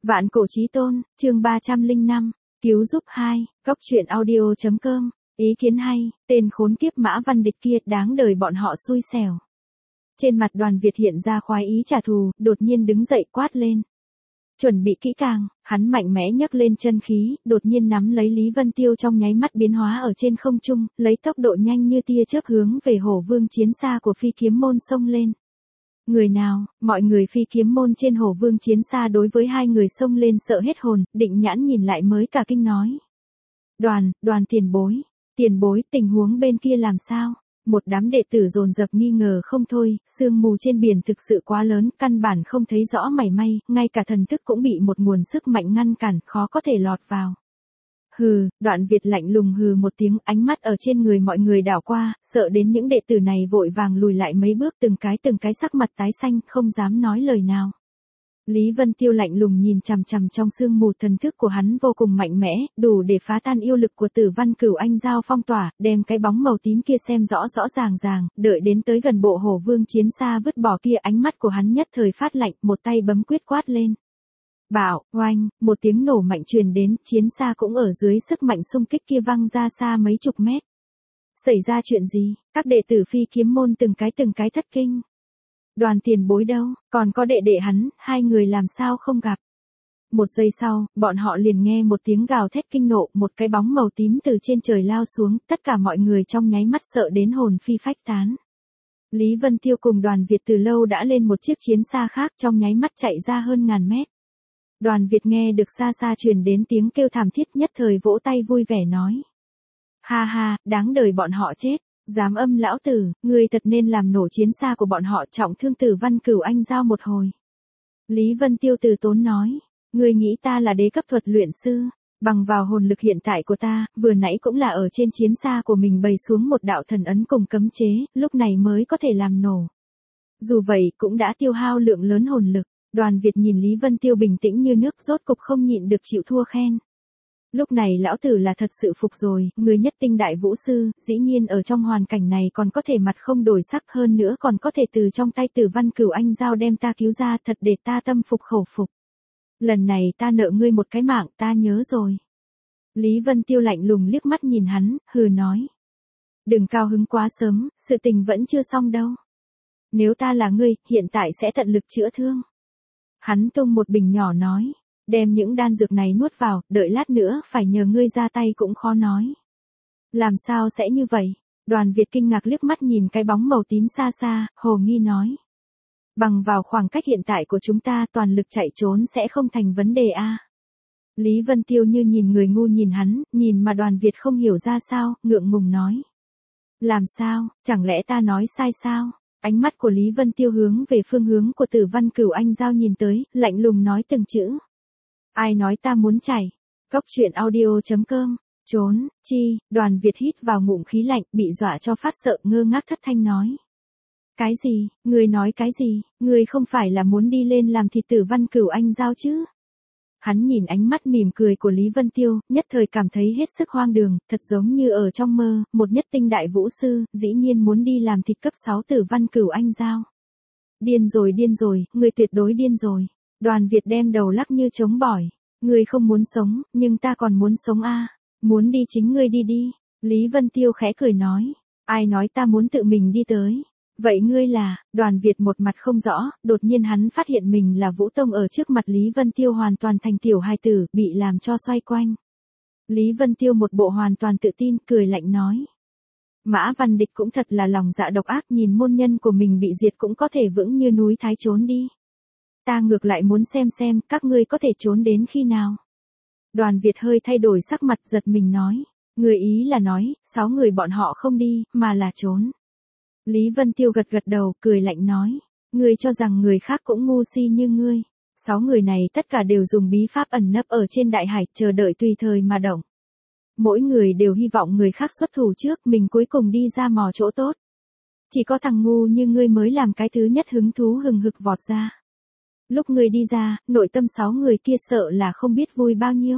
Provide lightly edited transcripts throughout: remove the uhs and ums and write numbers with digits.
Vạn cổ chí tôn, chương 305, cứu giúp 2, góc truyện audio.com, ý kiến hay, tên khốn kiếp Mã Văn Địch kia đáng đời bọn họ xui xẻo. Trên mặt Đoàn Việt hiện ra khoái ý trả thù, đột nhiên đứng dậy quát lên. Chuẩn bị kỹ càng, hắn mạnh mẽ nhấc lên chân khí, đột nhiên nắm lấy Lý Vân Tiêu trong nháy mắt biến hóa ở trên không trung, lấy tốc độ nhanh như tia chớp hướng về Hổ Vương chiến xa của Phi Kiếm Môn xông lên. Người nào, mọi người Phi Kiếm Môn trên Hổ Vương chiến xa đối với hai người xông lên sợ hết hồn, Định Nhãn nhìn lại mới cả kinh nói. Đoàn tiền bối, tình huống bên kia làm sao? Một đám đệ tử dồn dập nghi ngờ không thôi, sương mù trên biển thực sự quá lớn, căn bản không thấy rõ mảy may, ngay cả thần thức cũng bị một nguồn sức mạnh ngăn cản, khó có thể lọt vào. Hừ, Đoạn Việt lạnh lùng hừ một tiếng, ánh mắt ở trên người mọi người đảo qua, sợ đến những đệ tử này vội vàng lùi lại mấy bước, từng cái sắc mặt tái xanh, không dám nói lời nào. Lý Vân Tiêu lạnh lùng nhìn chằm chằm trong sương mù, thần thức của hắn vô cùng mạnh mẽ, đủ để phá tan yêu lực của Tử Văn Cửu Anh Giao phong tỏa, đem cái bóng màu tím kia xem rõ ràng, đợi đến tới gần bộ Hổ Vương chiến xa vứt bỏ kia, ánh mắt của hắn nhất thời phát lạnh, một tay bấm quyết quát lên. Bảo, oanh, một tiếng nổ mạnh truyền đến, chiến xa cũng ở dưới sức mạnh xung kích kia văng ra xa mấy chục mét. Xảy ra chuyện gì? Các đệ tử Phi Kiếm Môn từng cái thất kinh. Đoàn tiền bối đâu, còn có đệ hắn, hai người làm sao không gặp. Một giây sau, bọn họ liền nghe một tiếng gào thét kinh nộ, một cái bóng màu tím từ trên trời lao xuống, tất cả mọi người trong nháy mắt sợ đến hồn phi phách tán. Lý Vân Tiêu cùng Đoàn Việt từ lâu đã lên một chiếc chiến xa khác, trong nháy mắt chạy ra hơn ngàn mét. Đoàn Việt nghe được xa truyền đến tiếng kêu thảm thiết, nhất thời vỗ tay vui vẻ nói. Ha ha, đáng đời bọn họ chết. Dám âm lão tử, ngươi thật nên làm nổ chiến xa của bọn họ, trọng thương Tử Văn Cửu Anh Giao một hồi. Lý Vân Tiêu từ tốn nói, ngươi nghĩ ta là đế cấp thuật luyện sư, bằng vào hồn lực hiện tại của ta, vừa nãy cũng là ở trên chiến xa của mình bày xuống một đạo thần ấn cùng cấm chế, lúc này mới có thể làm nổ. Dù vậy cũng đã tiêu hao lượng lớn hồn lực. Đoàn Việt nhìn Lý Vân Tiêu bình tĩnh như nước, rốt cục không nhịn được chịu thua khen. Lúc này lão tử là thật sự phục rồi, người nhất tinh đại vũ sư, dĩ nhiên ở trong hoàn cảnh này còn có thể mặt không đổi sắc, hơn nữa còn có thể từ trong tay Tử Văn Cửu Anh Giao đem ta cứu ra, thật để ta tâm phục khẩu phục. Lần này ta nợ ngươi một cái mạng, ta nhớ rồi. Lý Vân Tiêu lạnh lùng liếc mắt nhìn hắn, hừ nói. Đừng cao hứng quá sớm, sự tình vẫn chưa xong đâu. Nếu ta là ngươi, hiện tại sẽ tận lực chữa thương. Hắn tung một bình nhỏ nói. Đem những đan dược này nuốt vào, đợi lát nữa phải nhờ ngươi ra tay cũng khó nói. Làm sao sẽ như vậy? Đoàn Việt kinh ngạc liếc mắt nhìn cái bóng màu tím xa, hồ nghi nói. Bằng vào khoảng cách hiện tại của chúng ta, toàn lực chạy trốn sẽ không thành vấn đề a. Lý Vân Tiêu như nhìn người ngu nhìn hắn, nhìn mà Đoàn Việt không hiểu ra sao, ngượng ngùng nói. Làm sao, chẳng lẽ ta nói sai sao? Ánh mắt của Lý Vân Tiêu hướng về phương hướng của Tử Văn Cửu Anh Giao nhìn tới, lạnh lùng nói từng chữ. Ai nói ta muốn chảy? Góc truyện audio.com, trốn, Đoàn Việt hít vào ngụm khí lạnh, bị dọa cho phát sợ, ngơ ngác thất thanh nói. Cái gì, ngươi nói cái gì, ngươi không phải là muốn đi lên làm thịt Tử Văn Cửu Anh Giao chứ? Hắn nhìn ánh mắt mỉm cười của Lý Vân Tiêu, nhất thời cảm thấy hết sức hoang đường, thật giống như ở trong mơ, một nhất tinh đại vũ sư, dĩ nhiên muốn đi làm thịt cấp 6 Tử Văn Cửu Anh Giao. Điên rồi, ngươi tuyệt đối điên rồi. Đoàn Việt đem đầu lắc như trống bỏi. Ngươi không muốn sống, nhưng ta còn muốn sống a. Muốn đi chính ngươi đi. Lý Vân Tiêu khẽ cười nói. Ai nói ta muốn tự mình đi tới. Vậy ngươi là, Đoàn Việt một mặt không rõ, đột nhiên hắn phát hiện mình là Vũ Tông ở trước mặt Lý Vân Tiêu hoàn toàn thành tiểu hài tử, bị làm cho xoay quanh. Lý Vân Tiêu một bộ hoàn toàn tự tin, cười lạnh nói. Mã Văn Địch cũng thật là lòng dạ độc ác, nhìn môn nhân của mình bị diệt cũng có thể vững như núi Thái trốn đi. Ta ngược lại muốn xem các ngươi có thể trốn đến khi nào. Đoàn Việt hơi thay đổi sắc mặt, giật mình nói. Người ý là nói, 6 người bọn họ không đi, mà là trốn. Lý Vân Tiêu gật đầu, cười lạnh nói. Ngươi cho rằng người khác cũng ngu si như ngươi. 6 người này tất cả đều dùng bí pháp ẩn nấp ở trên đại hải, chờ đợi tùy thời mà động. Mỗi người đều hy vọng người khác xuất thủ trước, mình cuối cùng đi ra mò chỗ tốt. Chỉ có thằng ngu như ngươi mới làm cái thứ nhất hứng thú hừng hực vọt ra. Lúc ngươi đi ra, nội tâm 6 người kia sợ là không biết vui bao nhiêu.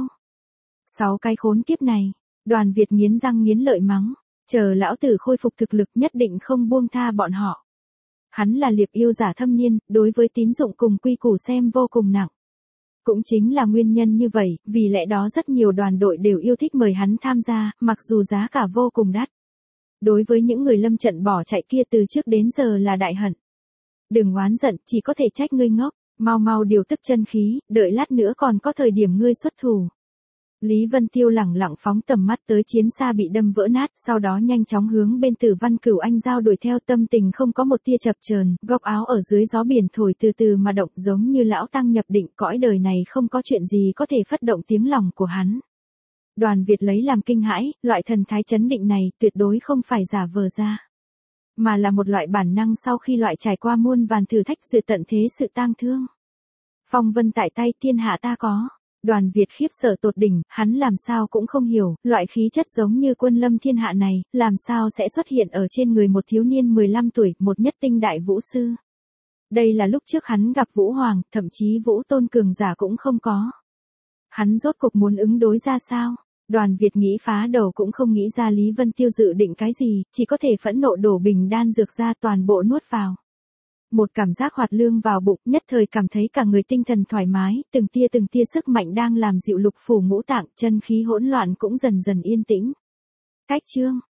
6 cái khốn kiếp này, Đoàn Việt nghiến răng nghiến lợi mắng, chờ lão tử khôi phục thực lực nhất định không buông tha bọn họ. Hắn là liệp yêu giả thâm niên, đối với tín dụng cùng quy củ xem vô cùng nặng. Cũng chính là nguyên nhân như vậy, vì lẽ đó rất nhiều đoàn đội đều yêu thích mời hắn tham gia, mặc dù giá cả vô cùng đắt. Đối với những người lâm trận bỏ chạy kia từ trước đến giờ là đại hận. Đừng oán giận, chỉ có thể trách ngươi ngốc, mau mau điều tức chân khí, đợi lát nữa còn có thời điểm ngươi xuất thủ. Lý Vân Tiêu lẳng lặng phóng tầm mắt tới chiến xa bị đâm vỡ nát, sau đó nhanh chóng hướng bên Tử Văn Cửu Anh Giao đuổi theo, tâm tình không có một tia chập chờn, góc áo ở dưới gió biển thổi từ từ mà động, giống như lão tăng nhập định, cõi đời này không có chuyện gì có thể phất động tiếng lòng của hắn. Đoàn Việt lấy làm kinh hãi, loại thần thái chấn định này tuyệt đối không phải giả vờ ra, mà là một loại bản năng sau khi loại trải qua muôn vàn thử thách duyệt tận thế sự tang thương. Phong vân tại tay, thiên hạ ta có. Đoàn Việt khiếp sợ tột đỉnh, hắn làm sao cũng không hiểu, loại khí chất giống như quân lâm thiên hạ này, làm sao sẽ xuất hiện ở trên người một thiếu niên 15 tuổi, một nhất tinh đại vũ sư. Đây là lúc trước hắn gặp Vũ Hoàng, thậm chí Vũ Tôn cường giả cũng không có. Hắn rốt cục muốn ứng đối ra sao? Đoàn Việt nghĩ phá đầu cũng không nghĩ ra Lý Vân Tiêu dự định cái gì, chỉ có thể phẫn nộ đổ bình đan dược ra toàn bộ nuốt vào. Một cảm giác hoạt lương vào bụng, nhất thời cảm thấy cả người tinh thần thoải mái, từng tia sức mạnh đang làm dịu lục phủ ngũ tạng, chân khí hỗn loạn cũng dần dần yên tĩnh. Cách chương